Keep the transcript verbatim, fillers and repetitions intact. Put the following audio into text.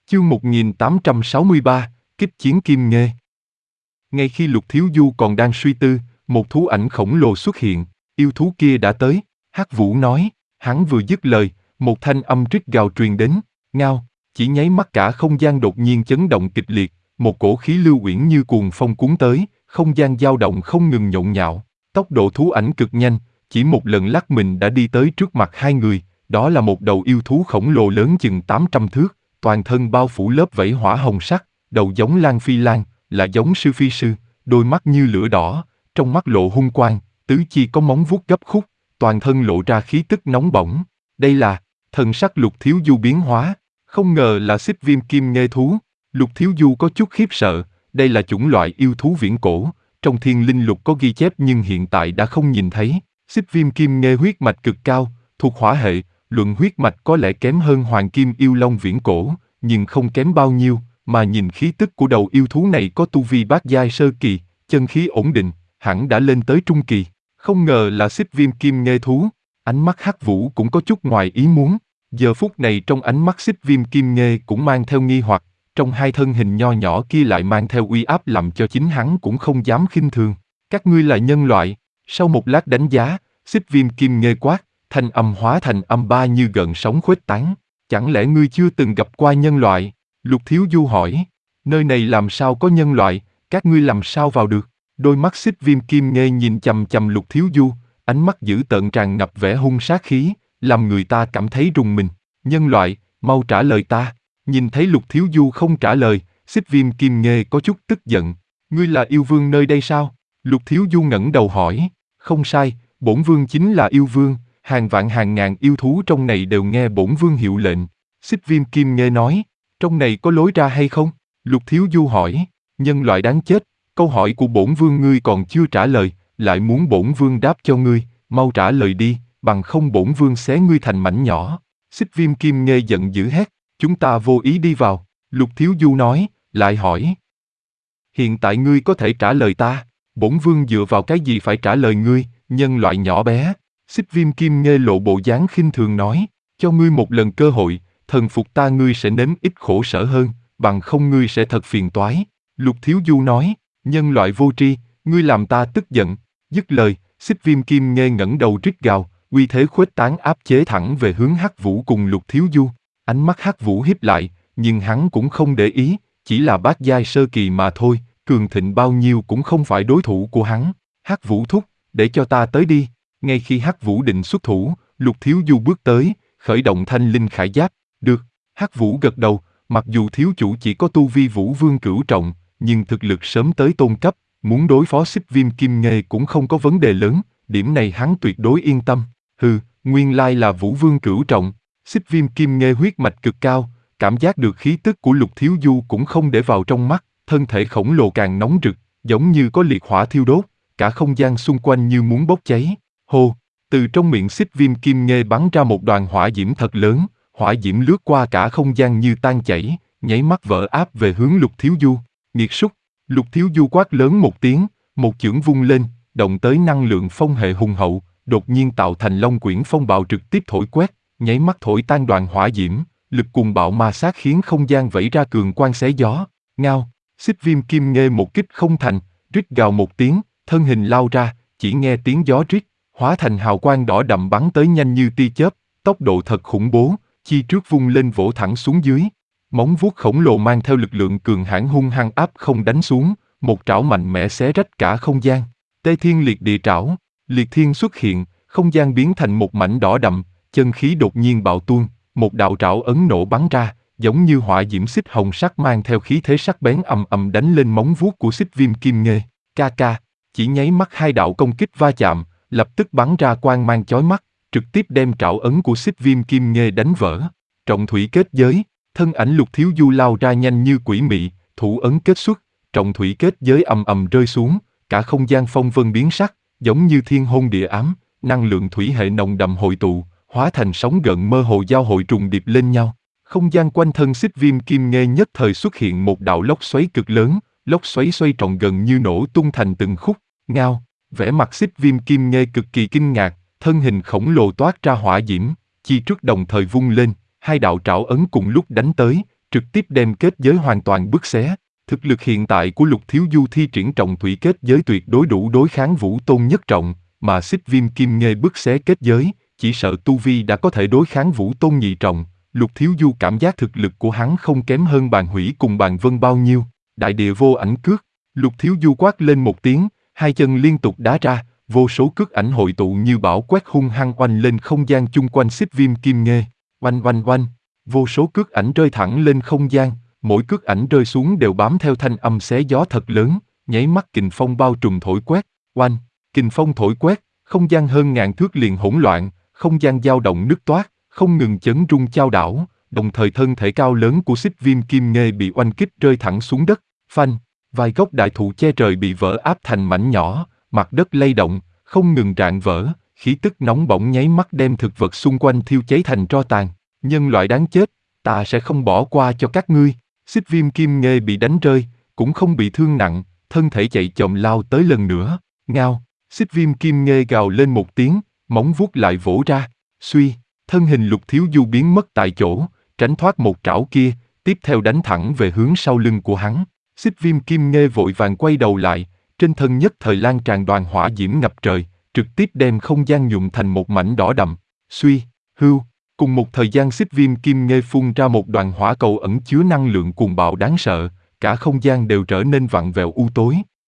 Chương một nghìn tám trăm sáu mươi ba, Kích chiến Kim Nghê. Ngay khi Lục Thiếu Du còn đang suy tư, một thú ảnh khổng lồ xuất hiện, yêu thú kia đã tới, Hắc Vũ nói. Hắn vừa dứt lời, một thanh âm rít gào truyền đến, ngao, chỉ nháy mắt cả không gian đột nhiên chấn động kịch liệt, một cổ khí lưu uyển như cuồng phong cuốn tới, không gian dao động không ngừng nhộn nhạo, tốc độ thú ảnh cực nhanh, chỉ một lần lắc mình đã đi tới trước mặt hai người, đó là một đầu yêu thú khổng lồ lớn chừng tám trăm thước, toàn thân bao phủ lớp vảy hỏa hồng sắc, đầu giống Lan Phi Lan, là giống sư phi sư, đôi mắt như lửa đỏ, trong mắt lộ hung quang, tứ chi có móng vuốt gấp khúc, toàn thân lộ ra khí tức nóng bỏng. Đây là, thần sắc Lục Thiếu Du biến hóa, không ngờ là xích viêm kim nghê thú. Lục Thiếu Du có chút khiếp sợ, đây là chủng loại yêu thú viễn cổ, trong thiên linh lục có ghi chép nhưng hiện tại đã không nhìn thấy. Xích viêm kim nghê huyết mạch cực cao, thuộc hỏa hệ, luận huyết mạch có lẽ kém hơn hoàng kim yêu long viễn cổ, nhưng không kém bao nhiêu, mà nhìn khí tức của đầu yêu thú này có tu vi bát giai sơ kỳ, chân khí ổn định, hẳn đã lên tới trung kỳ. Không ngờ là xích viêm kim nghê thú. Ánh mắt Hắc Vũ cũng có chút ngoài ý muốn. Giờ phút này trong ánh mắt xích viêm kim nghê cũng mang theo nghi hoặc, trong hai thân hình nho nhỏ kia lại mang theo uy áp làm cho chính hắn cũng không dám khinh thường. Các ngươi là nhân loại. Sau một lát đánh giá, xích viêm kim nghê quát, thanh âm hóa thành âm ba như gợn sóng khuếch tán. Chẳng lẽ ngươi chưa từng gặp qua nhân loại? Lục Thiếu Du hỏi. Nơi này làm sao có nhân loại, các ngươi làm sao vào được? Đôi mắt xích viêm kim nghê nhìn chằm chằm Lục Thiếu Du, ánh mắt dữ tợn tràn ngập vẻ hung sát khí, làm người ta cảm thấy rùng mình. Nhân loại, mau trả lời ta. Nhìn thấy Lục Thiếu Du không trả lời, xích viêm kim nghê có chút tức giận. Ngươi là yêu vương nơi đây sao? Lục Thiếu Du ngẩng đầu hỏi. Không sai, bổn vương chính là yêu vương, hàng vạn hàng ngàn yêu thú trong này đều nghe bổn vương hiệu lệnh. Xích viêm kim nghê nói. Trong này có lối ra hay không? Lục Thiếu Du hỏi. Nhân loại đáng chết, câu hỏi của bổn vương ngươi còn chưa trả lời, lại muốn bổn vương đáp cho ngươi, mau trả lời đi, bằng không bổn vương xé ngươi thành mảnh nhỏ. Xích viêm kim nghê giận dữ hét, chúng ta vô ý đi vào. Lục Thiếu Du nói, lại hỏi. Hiện tại ngươi có thể trả lời ta, bổn vương dựa vào cái gì phải trả lời ngươi, nhân loại nhỏ bé. Xích viêm kim nghê lộ bộ dáng khinh thường nói, cho ngươi một lần cơ hội, thần phục ta ngươi sẽ nếm ít khổ sở hơn, bằng không ngươi sẽ thật phiền toái. Lục Thiếu Du nói, nhân loại vô tri, ngươi làm ta tức giận. Dứt lời, xích viêm kim nghê ngẩng đầu rít gào, uy thế khuếch tán áp chế thẳng về hướng Hắc Vũ cùng Lục Thiếu Du. Ánh mắt Hắc Vũ híp lại, nhưng hắn cũng không để ý, chỉ là bát giai sơ kỳ mà thôi, cường thịnh bao nhiêu cũng không phải đối thủ của hắn. Hắc Vũ thúc, để cho ta tới đi. Ngay khi Hắc Vũ định xuất thủ, Lục Thiếu Du bước tới, khởi động thanh linh khải giáp. Được. Hắc Vũ gật đầu, mặc dù thiếu chủ chỉ có tu vi vũ vương cửu trọng, nhưng thực lực sớm tới tôn cấp, muốn đối phó xích viêm kim nghê cũng không có vấn đề lớn, điểm này hắn tuyệt đối yên tâm. Hừ, nguyên lai là vũ vương cửu trọng. Xích viêm kim nghê huyết mạch cực cao, cảm giác được khí tức của Lục Thiếu Du cũng không để vào trong mắt, thân thể khổng lồ càng nóng rực, giống như có liệt hỏa thiêu đốt, cả không gian xung quanh như muốn bốc cháy. Hô, từ trong miệng xích viêm kim nghê bắn ra một đoàn hỏa diễm thật lớn, hỏa diễm lướt qua cả không gian như tan chảy, nháy mắt vỡ áp về hướng Lục Thiếu Du. Nghiệt súc. Lục Thiếu Du quát lớn một tiếng, một chưởng vung lên, động tới năng lượng phong hệ hùng hậu, đột nhiên tạo thành long quyển phong bạo trực tiếp thổi quét, nháy mắt thổi tan đoàn hỏa diễm, lực cuồng bạo ma sát khiến không gian vẩy ra cường quang xé gió. Ngao, xích viêm kim nghê một kích không thành, rít gào một tiếng, thân hình lao ra, chỉ nghe tiếng gió rít, hóa thành hào quang đỏ đậm bắn tới nhanh như tia chớp, tốc độ thật khủng bố, chi trước vung lên vỗ thẳng xuống dưới. Móng vuốt khổng lồ mang theo lực lượng cường hãn hung hăng áp không đánh xuống, một trảo mạnh mẽ xé rách cả không gian. Tê Thiên Liệt Địa Trảo, Liệt Thiên xuất hiện, không gian biến thành một mảnh đỏ đậm, chân khí đột nhiên bạo tuôn, một đạo trảo ấn nổ bắn ra, giống như hỏa diễm xích hồng sắc mang theo khí thế sắc bén ầm ầm đánh lên móng vuốt của xích viêm kim nghê. Ca ca, chỉ nháy mắt hai đạo công kích va chạm, lập tức bắn ra quang mang chói mắt, trực tiếp đem trảo ấn của xích viêm kim nghê đánh vỡ. Trọng thủy kết giới. Thân ảnh Lục Thiếu Du lao ra nhanh như quỷ mị, thủ ấn kết xuất, trọng thủy kết giới ầm ầm rơi xuống, cả không gian phong vân biến sắc, giống như thiên hôn địa ám, năng lượng thủy hệ nồng đậm hội tụ, hóa thành sóng gợn mơ hồ giao hội trùng điệp lên nhau. Không gian quanh thân xích viêm kim nghê nhất thời xuất hiện một đạo lốc xoáy cực lớn, lốc xoáy xoay tròn gần như nổ tung thành từng khúc. Ngao, vẻ mặt xích viêm kim nghê cực kỳ kinh ngạc, thân hình khổng lồ toát ra hỏa diễm, chi trước đồng thời vung lên. Hai đạo trảo ấn cùng lúc đánh tới, trực tiếp đem kết giới hoàn toàn bứt xé. Thực lực hiện tại của Lục Thiếu Du thi triển trọng thủy kết giới tuyệt đối đủ đối kháng Vũ Tôn nhất trọng, mà Xích Viêm Kim Nghê bứt xé kết giới, chỉ sợ tu vi đã có thể đối kháng Vũ Tôn nhị trọng. Lục Thiếu Du cảm giác thực lực của hắn không kém hơn Bàn Hủy cùng Bàn Vân bao nhiêu. Đại địa vô ảnh cước, Lục Thiếu Du quát lên một tiếng, hai chân liên tục đá ra, vô số cước ảnh hội tụ như bão quét hung hăng oanh lên không gian chung quanh Xích Viêm Kim Nghê. Oanh oanh oanh, vô số cước ảnh rơi thẳng lên không gian, mỗi cước ảnh rơi xuống đều bám theo thanh âm xé gió thật lớn, nháy mắt kình phong bao trùm thổi quét. Oanh, kình phong thổi quét, không gian hơn ngàn thước liền hỗn loạn, không gian dao động nứt toát, không ngừng chấn rung chao đảo, đồng thời thân thể cao lớn của Xích Viêm Kim Nghê bị oanh kích rơi thẳng xuống đất. Phanh, vài gốc đại thụ che trời bị vỡ áp thành mảnh nhỏ, mặt đất lay động, không ngừng rạn vỡ, khí tức nóng bỏng nháy mắt đem thực vật xung quanh thiêu cháy thành tro tàn. Nhân loại đáng chết, ta sẽ không bỏ qua cho các ngươi. Xích Viêm Kim Nghê bị đánh rơi, cũng không bị thương nặng, thân thể chạy chồm lao tới lần nữa. Ngao, Xích Viêm Kim Nghê gào lên một tiếng, móng vuốt lại vỗ ra. Suy, thân hình Lục Thiếu Du biến mất tại chỗ, tránh thoát một trảo kia, tiếp theo đánh thẳng về hướng sau lưng của hắn. Xích Viêm Kim Nghê vội vàng quay đầu lại, trên thân nhất thời lan tràn đoàn hỏa diễm ngập trời, trực tiếp đem không gian nhuộm thành một mảnh đỏ đậm. Suy, hưu, cùng một thời gian Xích Viêm Kim Nghê phun ra một đoàn hỏa cầu ẩn chứa năng lượng cuồng bạo đáng sợ, cả không gian đều trở nên vặn vẹo u tối,